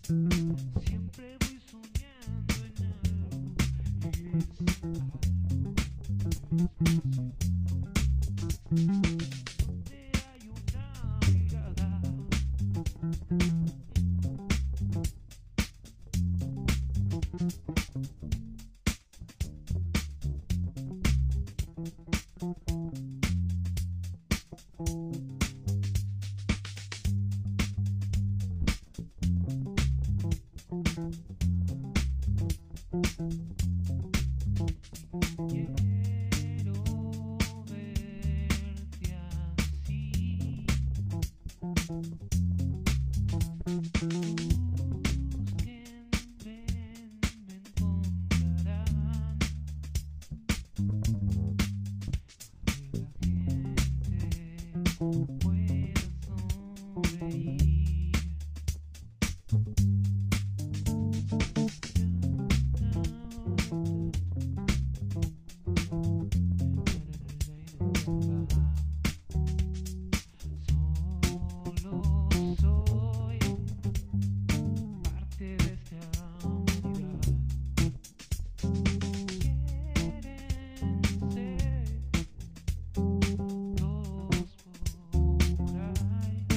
Siempre voy soñando en algo y es algo donde hay una mirada. Quiero verte así. Búsquenme, me encontrarán. Que la gente pueda sonreír. Solo soy parte de esta unidad. Quieren ser todos por ahí.